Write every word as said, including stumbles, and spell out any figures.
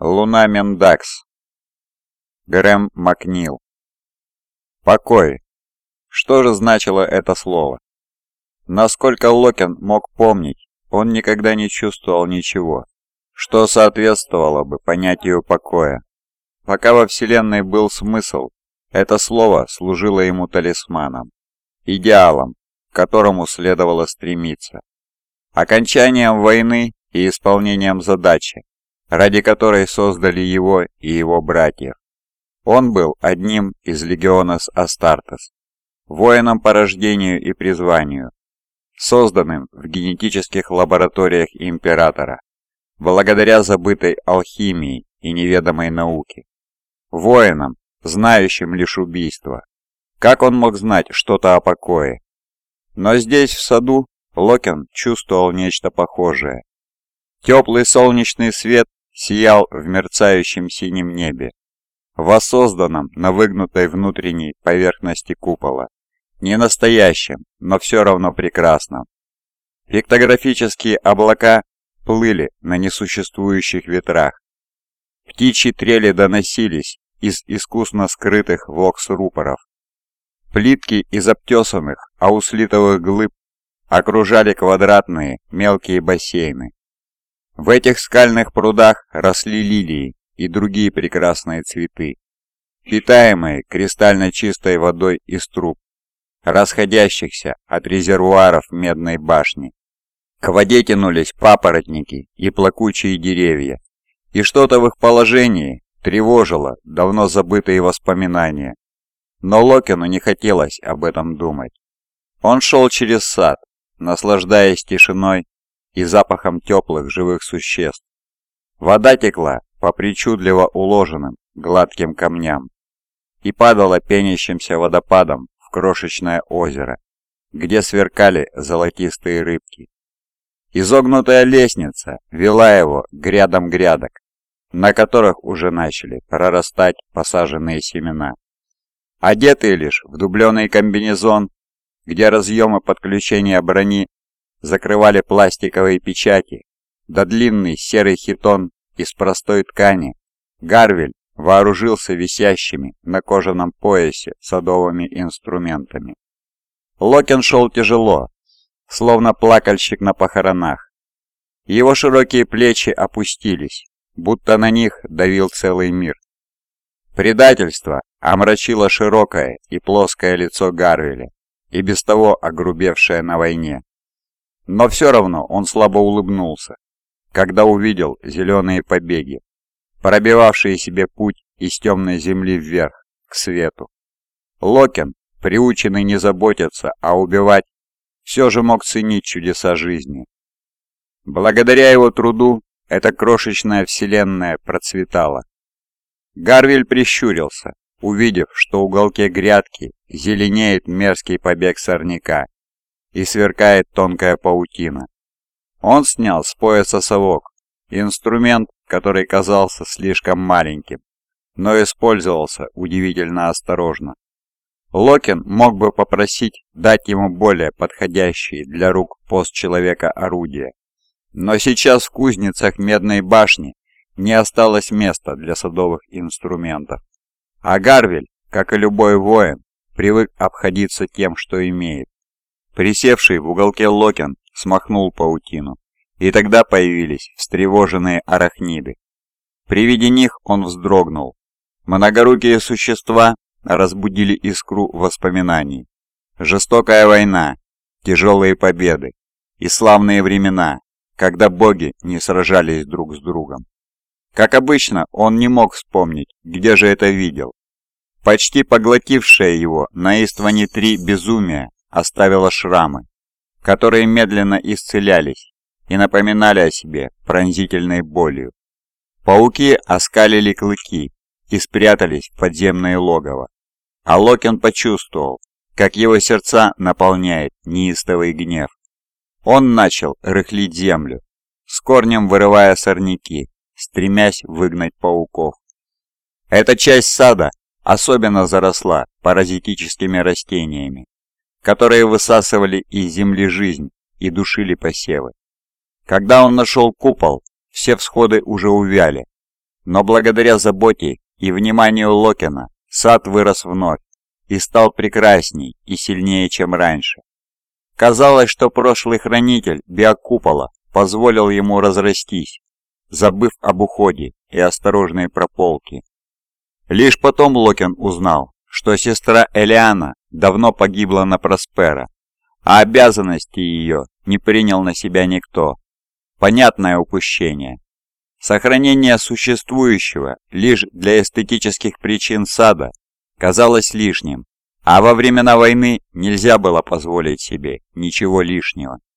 Луна Мендакс. Грэм Макнил. Покой. Что же значило это слово? Насколько Локин мог помнить, он никогда не чувствовал ничего, что соответствовало бы понятию покоя. Пока во Вселенной был смысл, это слово служило ему талисманом, идеалом, к которому следовало стремиться, окончанием войны и исполнением задачи, ради которой создали его и его братьев. Он был одним из легионес Астартес, воином по рождению и призванию, созданным в генетических лабораториях Императора, благодаря забытой алхимии и неведомой науке. Воином, знающим лишь убийство. Как он мог знать что-то о покое? Но здесь, в саду, Локин чувствовал нечто похожее. Теплый солнечный свет сиял в мерцающем синем небе, воссозданном на выгнутой внутренней поверхности купола, не настоящем, но все равно прекрасном. Пиктографические облака плыли на несуществующих ветрах. Птичьи трели доносились из искусно скрытых вокс-рупоров. Плитки из обтесанных ауслитовых глыб окружали квадратные мелкие бассейны. В этих скальных прудах росли лилии и другие прекрасные цветы, питаемые кристально чистой водой из труб, расходящихся от резервуаров Медной башни. К воде тянулись папоротники и плакучие деревья, и что-то в их положении тревожило давно забытые воспоминания. Но Локину не хотелось об этом думать. Он шел через сад, наслаждаясь тишиной и запахом теплых живых существ. Вода текла по причудливо уложенным гладким камням и падала пенящимся водопадом в крошечное озеро, где сверкали золотистые рыбки. Изогнутая лестница вела его к грядам грядок, на которых уже начали прорастать посаженные семена. Одетый лишь в дубленый комбинезон, где разъемы подключения брони закрывали пластиковые печати, да длинный серый хитон из простой ткани, Гарвель вооружился висящими на кожаном поясе садовыми инструментами. Локин шел тяжело, словно плакальщик на похоронах. Его широкие плечи опустились, будто на них давил целый мир. Предательство омрачило широкое и плоское лицо Гарвеля, и без того огрубевшее на войне. Но все равно он слабо улыбнулся, когда увидел зеленые побеги, пробивавшие себе путь из темной земли вверх, к свету. Локин, приученный не заботиться, а убивать, все же мог ценить чудеса жизни. Благодаря его труду эта крошечная вселенная процветала. Гарвель прищурился, увидев, что в уголке грядки зеленеет мерзкий побег сорняка и сверкает тонкая паутина. Он снял с пояса совок, инструмент, который казался слишком маленьким, но использовался удивительно осторожно. Локин мог бы попросить дать ему более подходящие для рук постчеловека орудия, но сейчас в кузницах Медной башни не осталось места для садовых инструментов. А Гарвель, как и любой воин, привык обходиться тем, что имеет. Присевший в уголке Локин смахнул паутину, и тогда появились встревоженные арахниды. При виде них он вздрогнул. Многорукие существа разбудили искру воспоминаний. Жестокая война, тяжелые победы и славные времена, когда боги не сражались друг с другом. Как обычно, он не мог вспомнить, где же это видел. Почти поглотившее его на Истване три безумие оставило шрамы, которые медленно исцелялись и напоминали о себе пронзительной болью. Пауки оскалили клыки и спрятались в подземное логово, а Локин почувствовал, как его сердца наполняет неистовый гнев. Он начал рыхлить землю, с корнем вырывая сорняки, стремясь выгнать пауков. Эта часть сада особенно заросла паразитическими растениями, которые высасывали из земли жизнь и душили посевы. Когда он нашел купол, все всходы уже увяли, Но благодаря заботе и вниманию Локена сад вырос вновь и стал прекрасней и сильнее, чем раньше. Казалось, что прошлый хранитель биокупола позволил ему разрастись, забыв об уходе и осторожной прополке. Лишь потом Локен узнал, что сестра Элиана давно погибла на Проспера, а обязанности ее не принял на себя никто. Понятное упущение. Сохранение существующего лишь для эстетических причин сада казалось лишним, а во времена войны нельзя было позволить себе ничего лишнего.